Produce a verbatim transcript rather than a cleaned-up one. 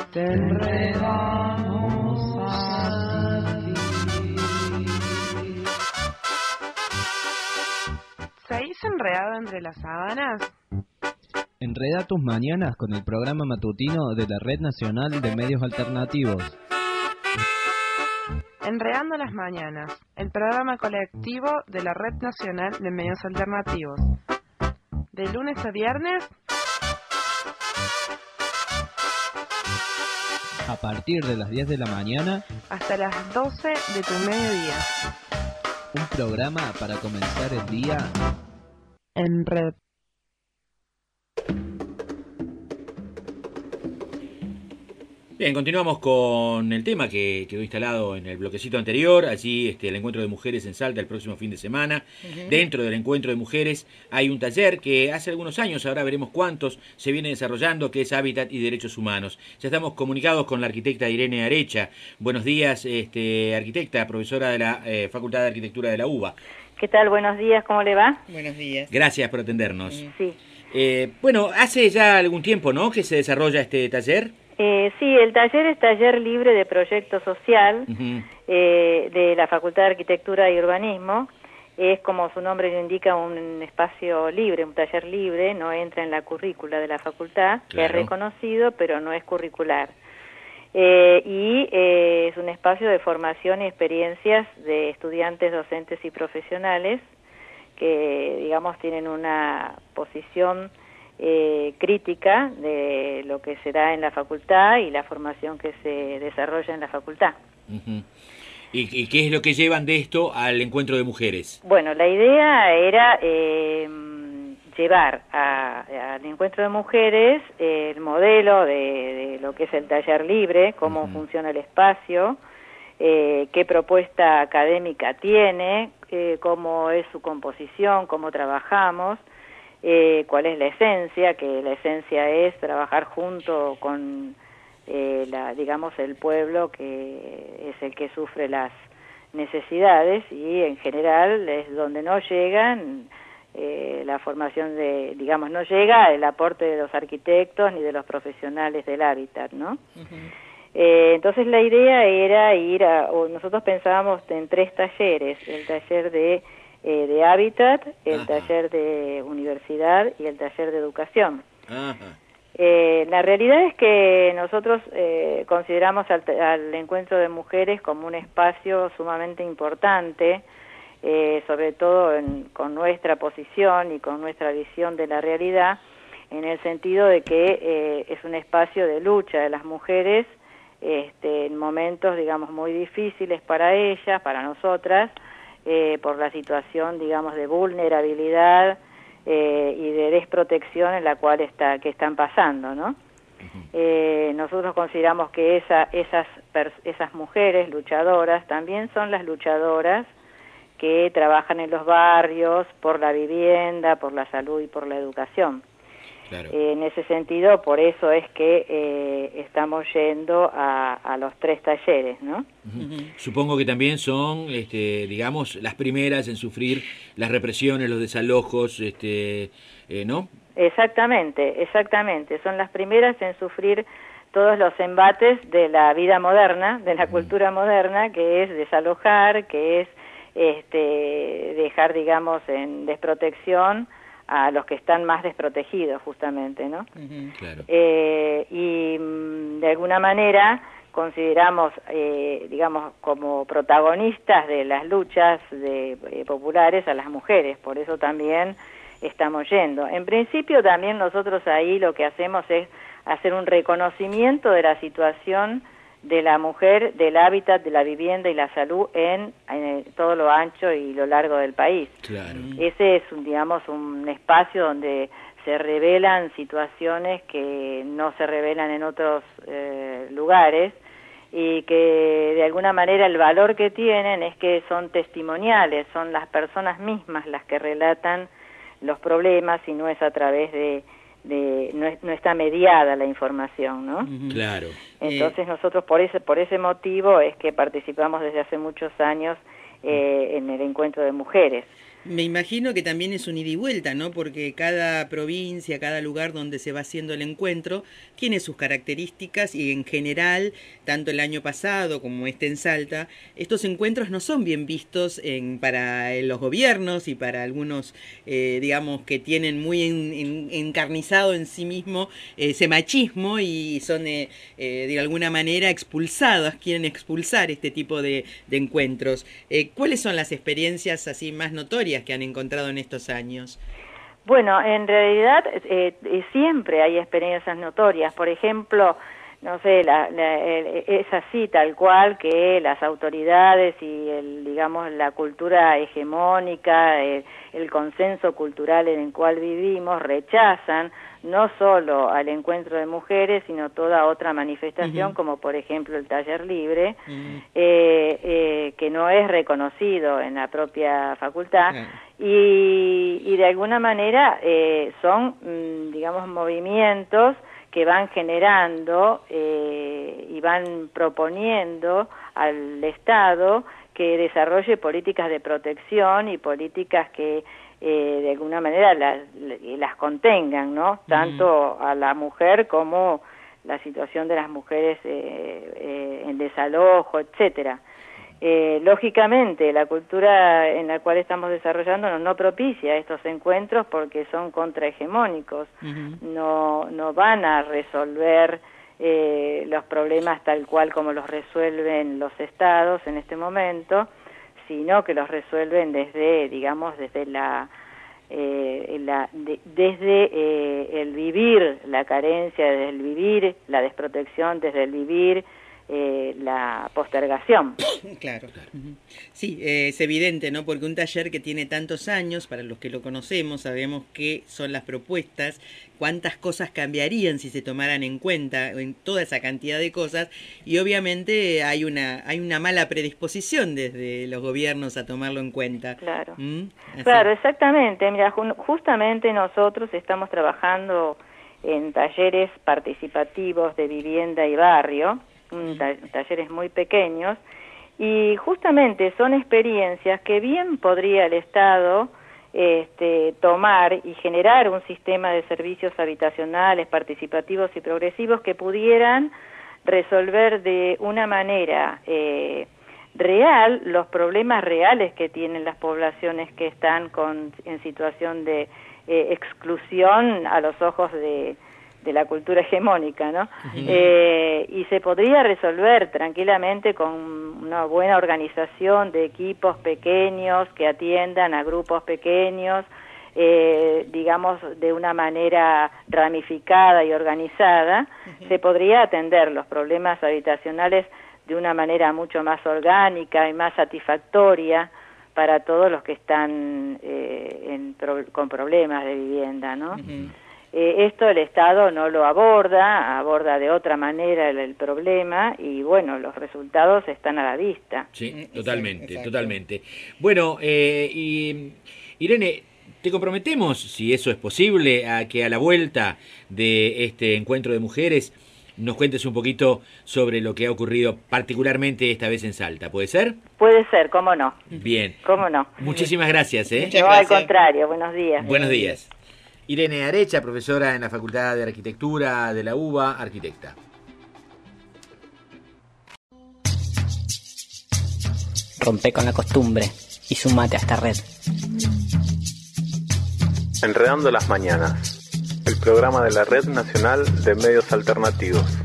te enredamos así. ¿Seguís enredado entre las sábanas? Enreda tus mañanas con el programa matutino de la Red Nacional de Medios Alternativos. Enredando las mañanas, el programa colectivo de la Red Nacional de Medios Alternativos. De lunes a viernes, a partir de las diez de la mañana hasta las doce de tu mediodía. Un programa para comenzar el día en red. Bien, continuamos con el tema que quedó instalado en el bloquecito anterior. Allí este, el encuentro de mujeres en Salta el próximo fin de semana. Uh-huh. Dentro del encuentro de mujeres hay un taller que hace algunos años, ahora veremos cuántos, se viene desarrollando, que es Hábitat y Derechos Humanos. Ya estamos comunicados con la arquitecta Irene Arecha. Buenos días, este, arquitecta, profesora de la eh, Facultad de Arquitectura de la U B A. ¿Qué tal? Buenos días, ¿cómo le va? Buenos días. Gracias por atendernos. Sí. Eh, bueno, hace ya algún tiempo, ¿no?, que se desarrolla este taller. Eh, sí, el taller es taller libre de proyecto social uh-huh. eh, de la Facultad de Arquitectura y Urbanismo. Es, como su nombre lo indica, un espacio libre, un taller libre, no entra en la currícula de la facultad, claro. Que es reconocido, pero no es curricular. Eh, y eh, es un espacio de formación y experiencias de estudiantes, docentes y profesionales que, digamos, tienen una posición Eh, crítica de lo que se da en la facultad y la formación que se desarrolla en la facultad. Uh-huh. ¿Y, ¿Y qué es lo que llevan de esto al encuentro de mujeres? Bueno, la idea era eh, llevar a, al encuentro de mujeres eh, el modelo de, de lo que es el taller libre, cómo uh-huh. funciona el espacio, eh, qué propuesta académica tiene, eh, cómo es su composición, cómo trabajamos, Eh, cuál es la esencia, que la esencia es trabajar junto con, eh, la, digamos, el pueblo que es el que sufre las necesidades y en general es donde no llegan eh, la formación de, digamos, no llega el aporte de los arquitectos ni de los profesionales del hábitat, ¿no? Uh-huh. Eh, entonces la idea era ir a, o nosotros pensábamos en tres talleres, el taller de Eh, de hábitat, el Ajá. taller de universidad y el taller de educación. Ajá. Eh, la realidad es que nosotros eh, consideramos al, al encuentro de mujeres como un espacio sumamente importante, eh, sobre todo en, con nuestra posición y con nuestra visión de la realidad, en el sentido de que eh, es un espacio de lucha de las mujeres este, en momentos, digamos, muy difíciles para ellas, para nosotras, Eh, por la situación, digamos, de vulnerabilidad eh, y de desprotección en la cual está, que están pasando, ¿no? Uh-huh. Eh, nosotros consideramos que esa, esas, esas mujeres luchadoras también son las luchadoras que trabajan en los barrios por la vivienda, por la salud y por la educación. Claro. Eh, en ese sentido, por eso es que eh, estamos yendo a, a los tres talleres, ¿no? Uh-huh. Supongo que también son, este, digamos, las primeras en sufrir las represiones, los desalojos, este, eh, ¿no? Exactamente, exactamente. Son las primeras en sufrir todos los embates de la vida moderna, de la uh-huh. cultura moderna, que es desalojar, que es este, dejar, digamos, en desprotección a los que están más desprotegidos, justamente, ¿no? Uh-huh. Claro. Eh, y de alguna manera consideramos, eh, digamos, como protagonistas de las luchas de, eh, populares a las mujeres, por eso también estamos yendo. En principio también nosotros ahí lo que hacemos es hacer un reconocimiento de la situación de la mujer, del hábitat, de la vivienda y la salud en, en todo lo ancho y lo largo del país. Claro. Ese es, un, digamos, un espacio donde se revelan situaciones que no se revelan en otros eh, lugares y que de alguna manera el valor que tienen es que son testimoniales, son las personas mismas las que relatan los problemas y no es a través de de no, es, no está mediada la información, ¿no? Claro. Entonces eh... nosotros por ese por ese motivo es que participamos desde hace muchos años eh, en el encuentro de mujeres. Me imagino que también es un ida y vuelta, ¿no? Porque cada provincia, cada lugar donde se va haciendo el encuentro tiene sus características y en general, tanto el año pasado como este en Salta, estos encuentros no son bien vistos en, para los gobiernos y para algunos, eh, digamos, que tienen muy en, en, encarnizado en sí mismo eh, ese machismo y son eh, eh, de alguna manera expulsados, quieren expulsar este tipo de, de encuentros. Eh, ¿Cuáles son las experiencias así más notorias que han encontrado en estos años? Bueno, en realidad eh, eh, siempre hay experiencias notorias. Por ejemplo, no sé, la, la, el, es así tal cual que las autoridades y el, digamos, la cultura hegemónica, el, el consenso cultural en el cual vivimos rechazan no solo al encuentro de mujeres, sino toda otra manifestación, uh-huh. como por ejemplo el taller libre, uh-huh. eh, eh, que no es reconocido en la propia facultad, uh-huh. y, y de alguna manera eh, son, mm, digamos, movimientos que van generando eh, y van proponiendo al Estado que desarrolle políticas de protección y políticas que eh, de alguna manera las, las contengan, ¿no? Tanto a la mujer como la situación de las mujeres eh, eh, en desalojo, etcétera. Eh, lógicamente, la cultura en la cual estamos desarrollando no, no propicia estos encuentros porque son contrahegemónicos, uh-huh. no, no van a resolver eh, los problemas tal cual como los resuelven los estados en este momento, sino que los resuelven desde, digamos, desde la, eh, la de, desde eh, el vivir la carencia, desde el vivir la desprotección, desde el vivir Eh, la postergación. Claro, claro. Sí, eh, es evidente, ¿no? Porque un taller que tiene tantos años, para los que lo conocemos, sabemos qué son las propuestas, cuántas cosas cambiarían si se tomaran en cuenta, en toda esa cantidad de cosas, y obviamente hay una hay una mala predisposición desde los gobiernos a tomarlo en cuenta. Claro, ¿Mm? Claro, exactamente. Mira, ju- justamente nosotros estamos trabajando en talleres participativos de vivienda y barrio, talleres muy pequeños, y justamente son experiencias que bien podría el Estado este, tomar y generar un sistema de servicios habitacionales, participativos y progresivos que pudieran resolver de una manera eh, real los problemas reales que tienen las poblaciones que están con, en situación de eh, exclusión a los ojos de de la cultura hegemónica, ¿no? Uh-huh. Eh, y se podría resolver tranquilamente con una buena organización de equipos pequeños que atiendan a grupos pequeños, eh, digamos, de una manera ramificada y organizada, uh-huh. se podría atender los problemas habitacionales de una manera mucho más orgánica y más satisfactoria para todos los que están eh, en pro- con problemas de vivienda, ¿no? Uh-huh. Eh, esto el Estado no lo aborda, aborda de otra manera el, el problema y bueno, los resultados están a la vista. Sí, totalmente, Exacto. totalmente. Bueno, eh, y Irene, te comprometemos, si eso es posible, a que a la vuelta de este encuentro de mujeres nos cuentes un poquito sobre lo que ha ocurrido particularmente esta vez en Salta, ¿puede ser? Puede ser, cómo no. Bien. ¿Cómo no? Muchísimas gracias, ¿eh? No, al contrario, buenos días. Buenos días. Irene Arecha, profesora en la Facultad de Arquitectura de la U B A, arquitecta. Rompe con la costumbre y sumate a esta red. Enredando las mañanas, el programa de la Red Nacional de Medios Alternativos.